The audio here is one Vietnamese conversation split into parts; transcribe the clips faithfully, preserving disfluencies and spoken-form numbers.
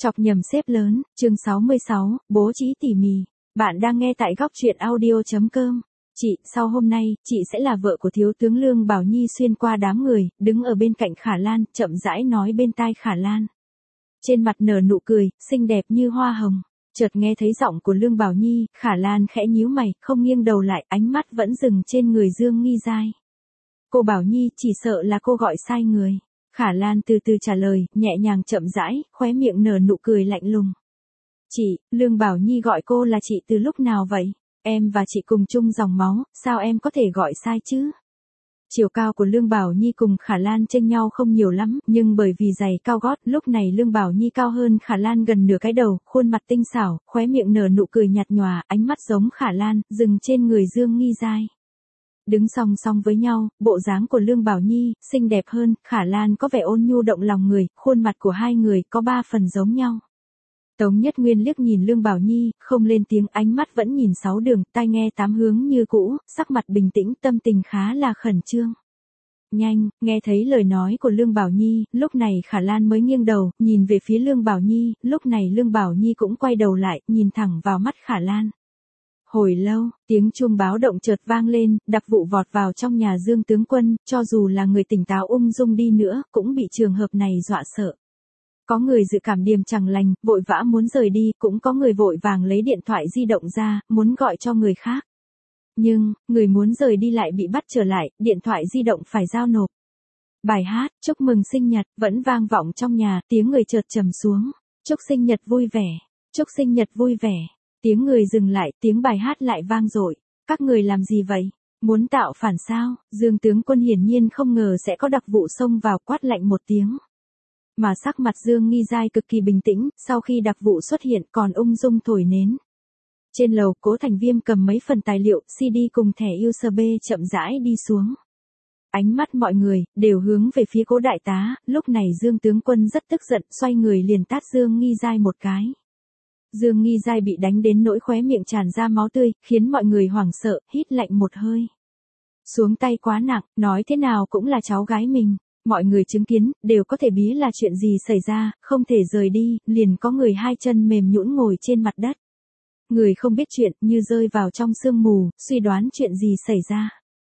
Chọc nhầm xếp lớn, chương sáu mươi sáu, bố trí tỉ mỉ. Bạn đang nghe tại góc truyện audio chấm com. Chị, sau hôm nay, chị sẽ là vợ của thiếu tướng Lương Bảo Nhi xuyên qua đám người, đứng ở bên cạnh Khả Lan, chậm rãi nói bên tai Khả Lan. Trên mặt nở nụ cười, xinh đẹp như hoa hồng. Chợt nghe thấy giọng của Lương Bảo Nhi, Khả Lan khẽ nhíu mày, không nghiêng đầu lại, ánh mắt vẫn dừng trên người Dương Nghi Giai. Cô Bảo Nhi, chỉ sợ là cô gọi sai người. Khả Lan từ từ trả lời, nhẹ nhàng chậm rãi, khóe miệng nở nụ cười lạnh lùng. Chị, Lương Bảo Nhi gọi cô là chị từ lúc nào vậy? Em và chị cùng chung dòng máu, sao em có thể gọi sai chứ? Chiều cao của Lương Bảo Nhi cùng Khả Lan chênh nhau không nhiều lắm, nhưng bởi vì giày cao gót, lúc này Lương Bảo Nhi cao hơn Khả Lan gần nửa cái đầu, khuôn mặt tinh xảo, khóe miệng nở nụ cười nhạt nhòa, ánh mắt giống Khả Lan, dừng trên người Dương Nghi Giai. Đứng song song với nhau, bộ dáng của Lương Bảo Nhi, xinh đẹp hơn, Khả Lan có vẻ ôn nhu động lòng người, khuôn mặt của hai người có ba phần giống nhau. Tống Nhất Nguyên liếc nhìn Lương Bảo Nhi, không lên tiếng, ánh mắt vẫn nhìn sáu đường, tai nghe tám hướng như cũ, sắc mặt bình tĩnh, tâm tình khá là khẩn trương. Nhanh, nghe thấy lời nói của Lương Bảo Nhi, lúc này Khả Lan mới nghiêng đầu, nhìn về phía Lương Bảo Nhi, lúc này Lương Bảo Nhi cũng quay đầu lại, nhìn thẳng vào mắt Khả Lan. Hồi lâu, tiếng chuông báo động chợt vang lên, đặc vụ vọt vào trong nhà Dương tướng quân, cho dù là người tỉnh táo ung dung đi nữa, cũng bị trường hợp này dọa sợ. Có người dự cảm điềm chẳng lành, vội vã muốn rời đi, cũng có người vội vàng lấy điện thoại di động ra, muốn gọi cho người khác. Nhưng, người muốn rời đi lại bị bắt trở lại, điện thoại di động phải giao nộp. Bài hát, chúc mừng sinh nhật, vẫn vang vọng trong nhà, tiếng người chợt trầm xuống. Chúc sinh nhật vui vẻ, chúc sinh nhật vui vẻ. Tiếng người dừng lại, tiếng bài hát lại vang dội. Các người làm gì vậy? Muốn tạo phản sao? Dương tướng quân hiển nhiên không ngờ sẽ có đặc vụ xông vào, quát lạnh một tiếng. Mà sắc mặt Dương Nghi Giai cực kỳ bình tĩnh, sau khi đặc vụ xuất hiện còn ung dung thổi nến. Trên lầu, Cố Thành Viêm cầm mấy phần tài liệu, xê đê cùng thẻ u ét bê chậm rãi đi xuống. Ánh mắt mọi người, đều hướng về phía Cố đại tá, lúc này Dương tướng quân rất tức giận, xoay người liền tát Dương Nghi Giai một cái. Dương Nghi Giai bị đánh đến nỗi khóe miệng tràn ra máu tươi, khiến mọi người hoảng sợ, hít lạnh một hơi. Xuống tay quá nặng, nói thế nào cũng là cháu gái mình. Mọi người chứng kiến, đều có thể biết là chuyện gì xảy ra, không thể rời đi, liền có người hai chân mềm nhũn ngồi trên mặt đất. Người không biết chuyện, như rơi vào trong sương mù, suy đoán chuyện gì xảy ra.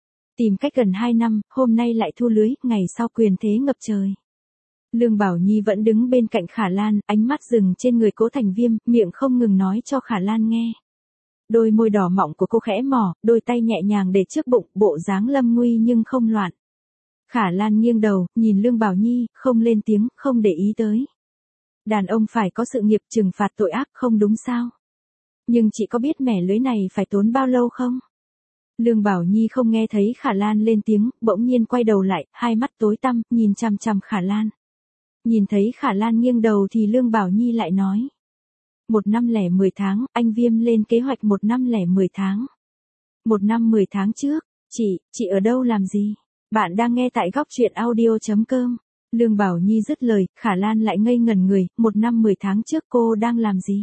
Tìm cách gần hai năm, hôm nay lại thu lưới, ngày sau quyền thế ngập trời. Lương Bảo Nhi vẫn đứng bên cạnh Khả Lan, ánh mắt dừng trên người Cố Thành Viêm, miệng không ngừng nói cho Khả Lan nghe. Đôi môi đỏ mọng của cô khẽ mỏ, đôi tay nhẹ nhàng để trước bụng, bộ dáng lâm nguy nhưng không loạn. Khả Lan nghiêng đầu, nhìn Lương Bảo Nhi, không lên tiếng, không để ý tới. Đàn ông phải có sự nghiệp, trừng phạt tội ác, không đúng sao? Nhưng chị có biết mẻ lưới này phải tốn bao lâu không? Lương Bảo Nhi không nghe thấy Khả Lan lên tiếng, bỗng nhiên quay đầu lại, hai mắt tối tăm, nhìn chằm chằm Khả Lan. Nhìn thấy Khả Lan nghiêng đầu thì Lương Bảo Nhi lại nói. Một năm lẻ mười tháng, anh Viêm lên kế hoạch một năm lẻ mười tháng. Một năm mười tháng trước, chị, chị ở đâu làm gì? Bạn đang nghe tại góc truyện audio chấm com. Lương Bảo Nhi dứt lời, Khả Lan lại ngây ngẩn người, một năm mười tháng trước cô đang làm gì?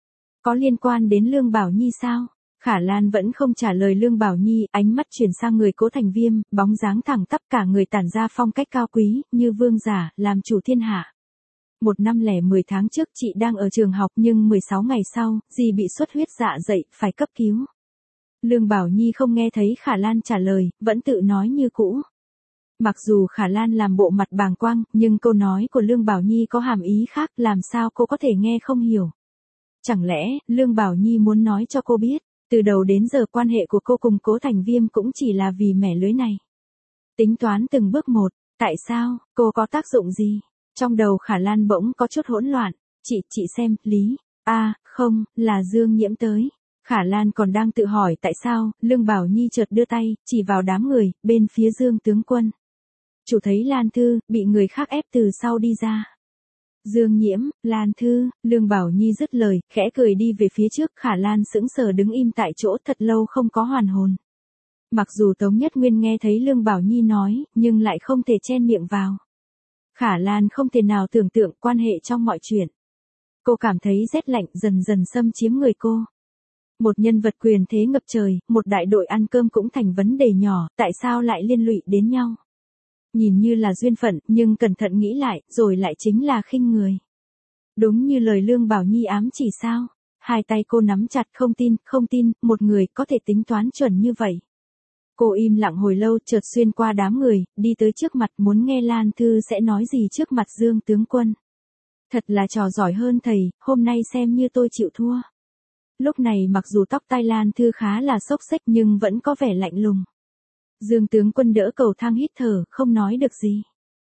Có liên quan đến Lương Bảo Nhi sao? Khả Lan vẫn không trả lời Lương Bảo Nhi, ánh mắt chuyển sang người Cố Thành Viêm, bóng dáng thẳng tắp cả người tản ra phong cách cao quý, như vương giả, làm chủ thiên hạ. Một năm lẻ mười tháng trước chị đang ở trường học nhưng mười sáu ngày sau, dì bị xuất huyết dạ dày, phải cấp cứu. Lương Bảo Nhi không nghe thấy Khả Lan trả lời, vẫn tự nói như cũ. Mặc dù Khả Lan làm bộ mặt bàng quang, nhưng câu nói của Lương Bảo Nhi có hàm ý khác, làm sao cô có thể nghe không hiểu. Chẳng lẽ, Lương Bảo Nhi muốn nói cho cô biết, từ đầu đến giờ quan hệ của cô cùng Cố Thành Viêm cũng chỉ là vì mẻ lưới này. Tính toán từng bước một, tại sao, cô có tác dụng gì? Trong đầu Khả Lan bỗng có chút hỗn loạn, chị, chị xem, Lý, a à, không, là Dương Nhiễm tới. Khả Lan còn đang tự hỏi tại sao, Lương Bảo Nhi chợt đưa tay, chỉ vào đám người, bên phía Dương tướng quân. Chủ thấy Lan Thư, bị người khác ép từ sau đi ra. Dương Nhiễm, Lan Thư, Lương Bảo Nhi dứt lời, khẽ cười đi về phía trước, Khả Lan sững sờ đứng im tại chỗ thật lâu không có hoàn hồn. Mặc dù Tống Nhất Nguyên nghe thấy Lương Bảo Nhi nói, nhưng lại không thể chen miệng vào. Khả Lan không thể nào tưởng tượng quan hệ trong mọi chuyện. Cô cảm thấy rét lạnh dần dần xâm chiếm người cô. Một nhân vật quyền thế ngập trời, một đại đội ăn cơm cũng thành vấn đề nhỏ, tại sao lại liên lụy đến nhau? Nhìn như là duyên phận, nhưng cẩn thận nghĩ lại, rồi lại chính là khinh người. Đúng như lời Lương Bảo Nhi ám chỉ sao? Hai tay cô nắm chặt, không tin, không tin, một người có thể tính toán chuẩn như vậy. Cô im lặng hồi lâu, chợt xuyên qua đám người, đi tới trước mặt, muốn nghe Lan Thư sẽ nói gì trước mặt Dương tướng quân. Thật là trò giỏi hơn thầy, hôm nay xem như tôi chịu thua. Lúc này mặc dù tóc tai Lan Thư khá là xốc xếch nhưng vẫn có vẻ lạnh lùng. Dương tướng quân đỡ cầu thang hít thở, không nói được gì.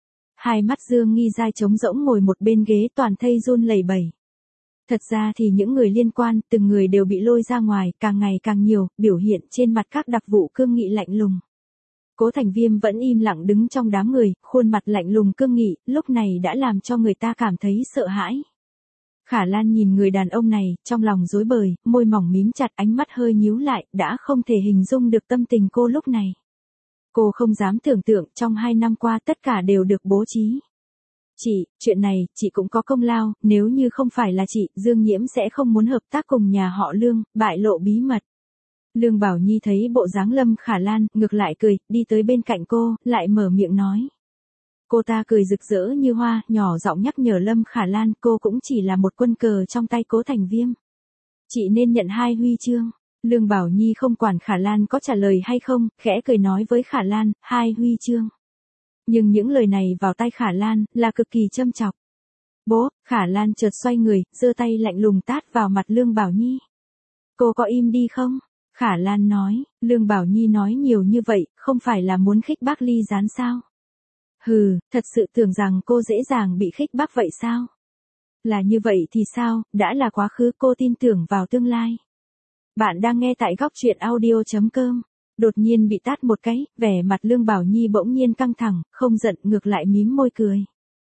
Hai mắt Dương Nghi Giai trống rỗng ngồi một bên ghế toàn thây run lẩy bẩy. Thật ra thì những người liên quan, từng người đều bị lôi ra ngoài, càng ngày càng nhiều, biểu hiện trên mặt các đặc vụ cương nghị lạnh lùng. Cố Thành Viêm vẫn im lặng đứng trong đám người, khuôn mặt lạnh lùng cương nghị, lúc này đã làm cho người ta cảm thấy sợ hãi. Khả Lan nhìn người đàn ông này, trong lòng rối bời, môi mỏng mím chặt, ánh mắt hơi nhíu lại, đã không thể hình dung được tâm tình cô lúc này. Cô không dám tưởng tượng trong hai năm qua tất cả đều được bố trí. Chị, chuyện này, chị cũng có công lao, nếu như không phải là chị, Dương Nhiễm sẽ không muốn hợp tác cùng nhà họ Lương, bại lộ bí mật. Lương Bảo Nhi thấy bộ dáng Lâm Khả Lan, ngược lại cười, đi tới bên cạnh cô, lại mở miệng nói. Cô ta cười rực rỡ như hoa, nhỏ giọng nhắc nhở Lâm Khả Lan, cô cũng chỉ là một quân cờ trong tay Cố Thành Viêm. Chị nên nhận hai huy chương. Lương Bảo Nhi không quản Khả Lan có trả lời hay không, khẽ cười nói với Khả Lan, hai huy chương. Nhưng những lời này vào tai Khả Lan, là cực kỳ châm chọc. Bố, Khả Lan chợt xoay người, giơ tay lạnh lùng tát vào mặt Lương Bảo Nhi. Cô có im đi không? Khả Lan nói, Lương Bảo Nhi nói nhiều như vậy, không phải là muốn khích bác ly gián sao? Hừ, thật sự tưởng rằng cô dễ dàng bị khích bác vậy sao? Là như vậy thì sao, đã là quá khứ, cô tin tưởng vào tương lai. Bạn đang nghe tại góc truyện audio chấm com. Đột nhiên bị tát một cái, vẻ mặt Lương Bảo Nhi bỗng nhiên căng thẳng, không giận ngược lại mím môi cười.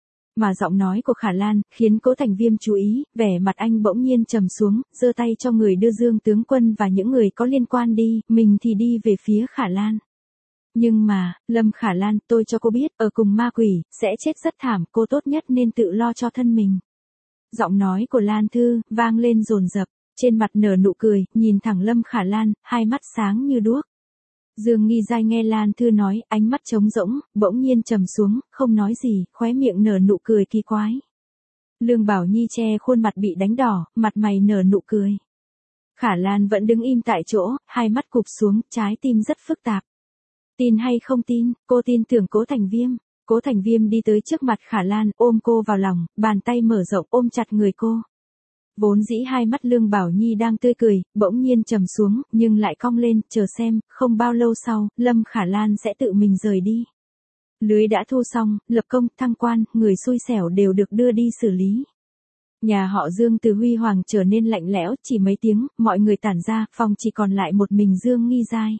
Mà giọng nói của Khả Lan, khiến Cố Thành Viêm chú ý, vẻ mặt anh bỗng nhiên trầm xuống, giơ tay cho người đưa Dương tướng quân và những người có liên quan đi, mình thì đi về phía Khả Lan. Nhưng mà, Lâm Khả Lan, tôi cho cô biết, ở cùng ma quỷ, sẽ chết rất thảm, cô tốt nhất nên tự lo cho thân mình. Giọng nói của Lan Thư, vang lên dồn dập, trên mặt nở nụ cười, nhìn thẳng Lâm Khả Lan, hai mắt sáng như đuốc. Dương Nghi Giai nghe Lan Thư nói, ánh mắt trống rỗng, bỗng nhiên trầm xuống, không nói gì, khóe miệng nở nụ cười kỳ quái. Lương Bảo Nhi che khuôn mặt bị đánh đỏ, mặt mày nở nụ cười. Khả Lan vẫn đứng im tại chỗ, hai mắt cụp xuống, trái tim rất phức tạp. Tin hay không tin, cô tin tưởng Cố Thành Viêm. Cố Thành Viêm đi tới trước mặt Khả Lan, ôm cô vào lòng, bàn tay mở rộng ôm chặt người cô. Vốn dĩ hai mắt Lương Bảo Nhi đang tươi cười, bỗng nhiên trầm xuống, nhưng lại cong lên, chờ xem, không bao lâu sau, Lâm Khả Lan sẽ tự mình rời đi. Lưới đã thu xong, lập công, thăng quan, người xui xẻo đều được đưa đi xử lý. Nhà họ Dương từ huy hoàng trở nên lạnh lẽo, chỉ mấy tiếng, mọi người tản ra, phòng chỉ còn lại một mình Dương Nghi Giai.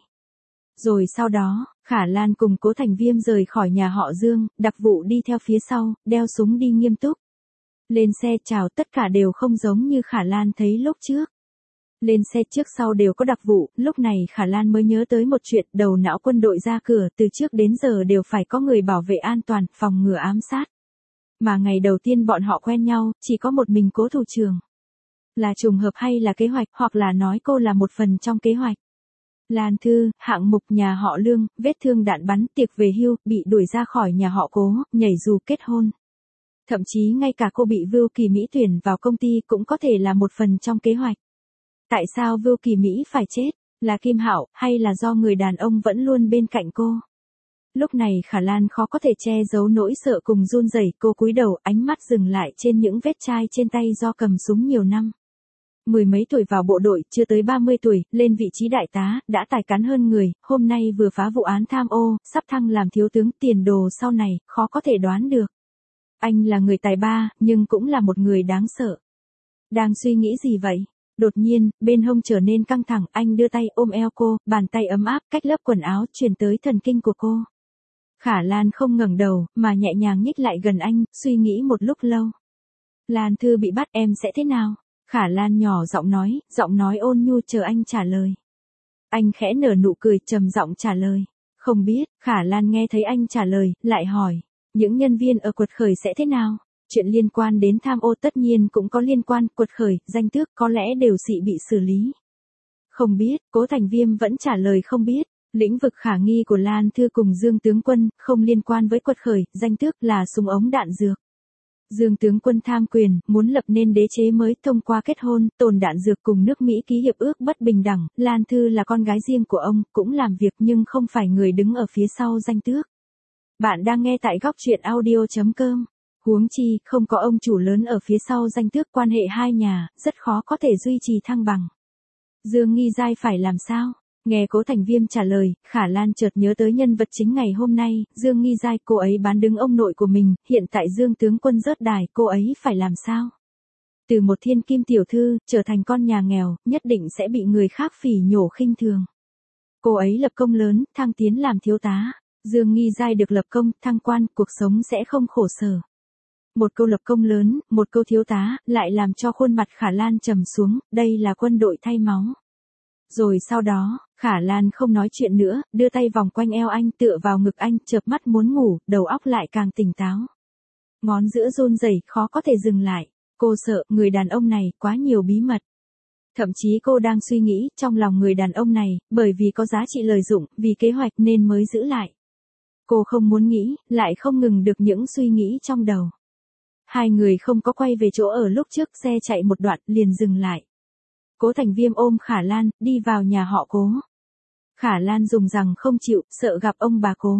Rồi sau đó, Khả Lan cùng Cố Thành Viêm rời khỏi nhà họ Dương, đặc vụ đi theo phía sau, đeo súng đi nghiêm túc. Lên xe chào, tất cả đều không giống như Khả Lan thấy lúc trước. Lên xe trước sau đều có đặc vụ, lúc này Khả Lan mới nhớ tới một chuyện, đầu não quân đội ra cửa, từ trước đến giờ đều phải có người bảo vệ an toàn, phòng ngừa ám sát. Mà ngày đầu tiên bọn họ quen nhau, chỉ có một mình Cố thủ trưởng. Là trùng hợp hay là kế hoạch, hoặc là nói cô là một phần trong kế hoạch. Lan Thư, hạng mục nhà họ Lương, vết thương đạn bắn, tiệc về hưu, bị đuổi ra khỏi nhà họ Cố, nhảy dù kết hôn. Thậm chí ngay cả cô bị Vưu Kỳ Mỹ tuyển vào công ty cũng có thể là một phần trong kế hoạch. Tại sao Vưu Kỳ Mỹ phải chết? Là Kim Hạo, hay là do người đàn ông vẫn luôn bên cạnh cô? Lúc này Khả Lan khó có thể che giấu nỗi sợ cùng run rẩy, cô cúi đầu, ánh mắt dừng lại trên những vết chai trên tay do cầm súng nhiều năm. Mười mấy tuổi vào bộ đội, chưa tới ba mươi tuổi, lên vị trí đại tá, đã tài cán hơn người, hôm nay vừa phá vụ án tham ô, sắp thăng làm thiếu tướng, tiền đồ sau này, khó có thể đoán được. Anh là người tài ba, nhưng cũng là một người đáng sợ. Đang suy nghĩ gì vậy? Đột nhiên, bên hông trở nên căng thẳng, anh đưa tay ôm eo cô, bàn tay ấm áp cách lớp quần áo truyền tới thần kinh của cô. Khả Lan không ngẩng đầu, mà nhẹ nhàng nhích lại gần anh, suy nghĩ một lúc lâu. Lan Thư bị bắt, em sẽ thế nào? Khả Lan nhỏ giọng nói, giọng nói ôn nhu chờ anh trả lời. Anh khẽ nở nụ cười, trầm giọng trả lời. Không biết, Khả Lan nghe thấy anh trả lời, lại hỏi. Những nhân viên ở Quật Khởi sẽ thế nào? Chuyện liên quan đến tham ô tất nhiên cũng có liên quan, Quật Khởi, danh tước có lẽ đều sẽ bị xử lý. Không biết, Cố Thành Viêm vẫn trả lời không biết. Lĩnh vực khả nghi của Lan Thư cùng Dương tướng quân, không liên quan với Quật Khởi, danh tước là súng ống đạn dược. Dương tướng quân tham quyền, muốn lập nên đế chế mới thông qua kết hôn, tồn đạn dược cùng nước Mỹ ký hiệp ước bất bình đẳng, Lan Thư là con gái riêng của ông, cũng làm việc nhưng không phải người đứng ở phía sau danh tước. Bạn đang nghe tại góc truyện audio chấm com. Huống chi, không có ông chủ lớn ở phía sau danh tước, quan hệ hai nhà, rất khó có thể duy trì thăng bằng. Dương Nghi Giai phải làm sao? Nghe Cố Thành Viêm trả lời, Khả Lan chợt nhớ tới nhân vật chính ngày hôm nay, Dương Nghi Giai, cô ấy bán đứng ông nội của mình, hiện tại Dương tướng quân rớt đài, cô ấy phải làm sao? Từ một thiên kim tiểu thư, trở thành con nhà nghèo, nhất định sẽ bị người khác phỉ nhổ khinh thường. Cô ấy lập công lớn, thăng tiến làm thiếu tá. Dương Nghi Giai được lập công, thăng quan, cuộc sống sẽ không khổ sở. Một câu lập công lớn, một câu thiếu tá, lại làm cho khuôn mặt Khả Lan trầm xuống, đây là quân đội thay máu. Rồi sau đó, Khả Lan không nói chuyện nữa, đưa tay vòng quanh eo anh, tựa vào ngực anh, chợp mắt muốn ngủ, đầu óc lại càng tỉnh táo. Ngón giữa run rẩy, khó có thể dừng lại. Cô sợ, người đàn ông này, quá nhiều bí mật. Thậm chí cô đang suy nghĩ, trong lòng người đàn ông này, bởi vì có giá trị lợi dụng, vì kế hoạch nên mới giữ lại. Cô không muốn nghĩ, lại không ngừng được những suy nghĩ trong đầu. Hai người không có quay về chỗ ở lúc trước, xe chạy một đoạn, liền dừng lại. Cố Thành Viêm ôm Khả Lan, đi vào nhà họ Cố. Khả Lan dùng rằng không chịu, sợ gặp ông bà Cố.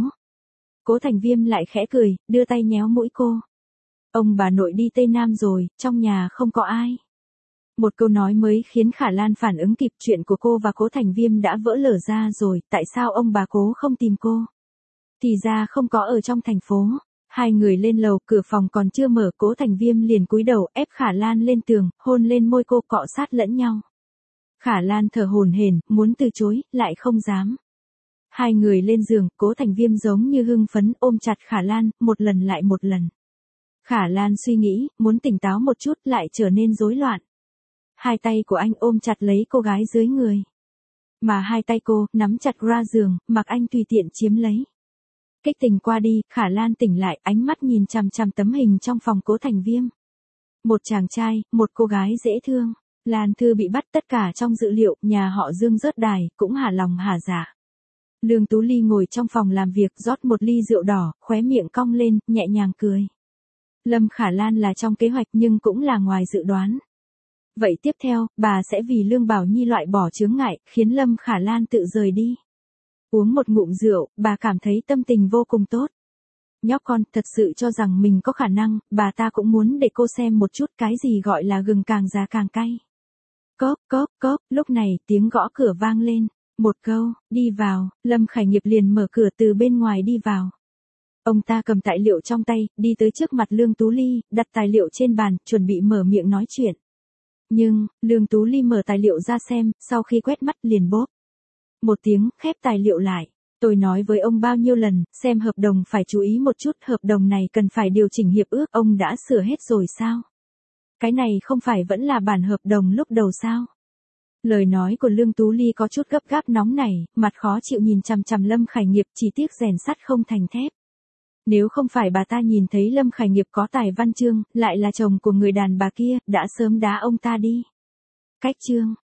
Cố Thành Viêm lại khẽ cười, đưa tay nhéo mũi cô. Ông bà nội đi Tây Nam rồi, trong nhà không có ai. Một câu nói mới khiến Khả Lan phản ứng kịp, chuyện của cô và Cố Thành Viêm đã vỡ lở ra rồi, tại sao ông bà Cố không tìm cô? Thì ra không có ở trong thành phố. Hai người lên lầu, cửa phòng còn chưa mở, Cố Thành Viêm liền cúi đầu ép Khả Lan lên tường, hôn lên môi cô, cọ sát lẫn nhau. Khả Lan thở hổn hển, muốn từ chối, lại không dám. Hai người lên giường, Cố Thành Viêm giống như hưng phấn, ôm chặt Khả Lan, một lần lại một lần. Khả Lan suy nghĩ, muốn tỉnh táo một chút, lại trở nên rối loạn. Hai tay của anh ôm chặt lấy cô gái dưới người. Mà hai tay cô, nắm chặt ra giường, mặc anh tùy tiện chiếm lấy. Kích tình qua đi, Khả Lan tỉnh lại, ánh mắt nhìn chằm chằm tấm hình trong phòng Cố Thành Viêm. Một chàng trai, một cô gái dễ thương. Lan Thư bị bắt, tất cả trong dự liệu, nhà họ Dương rớt đài, cũng hả lòng hả dạ. Lương Tú Ly ngồi trong phòng làm việc, rót một ly rượu đỏ, khóe miệng cong lên, nhẹ nhàng cười. Lâm Khả Lan là trong kế hoạch nhưng cũng là ngoài dự đoán. Vậy tiếp theo, bà sẽ vì Lương Bảo Nhi loại bỏ chướng ngại, khiến Lâm Khả Lan tự rời đi. Uống một ngụm rượu, bà cảm thấy tâm tình vô cùng tốt. Nhóc con, thật sự cho rằng mình có khả năng, bà ta cũng muốn để cô xem một chút cái gì gọi là gừng càng già càng cay. Cốp, cốp, cốp, lúc này tiếng gõ cửa vang lên. Một câu, đi vào, Lâm Khải Nghiệp liền mở cửa từ bên ngoài đi vào. Ông ta cầm tài liệu trong tay, đi tới trước mặt Lương Tú Ly, đặt tài liệu trên bàn, chuẩn bị mở miệng nói chuyện. Nhưng, Lương Tú Ly mở tài liệu ra xem, sau khi quét mắt liền bóp. Một tiếng, khép tài liệu lại. Tôi nói với ông bao nhiêu lần, xem hợp đồng phải chú ý một chút, hợp đồng này cần phải điều chỉnh hiệp ước, ông đã sửa hết rồi sao? Cái này không phải vẫn là bản hợp đồng lúc đầu sao? Lời nói của Lương Tú Ly có chút gấp gáp nóng nảy, mặt khó chịu nhìn chằm chằm Lâm Khải Nghiệp, chỉ tiếc rèn sắt không thành thép. Nếu không phải bà ta nhìn thấy Lâm Khải Nghiệp có tài văn chương, lại là chồng của người đàn bà kia, đã sớm đá ông ta đi. Cách chương,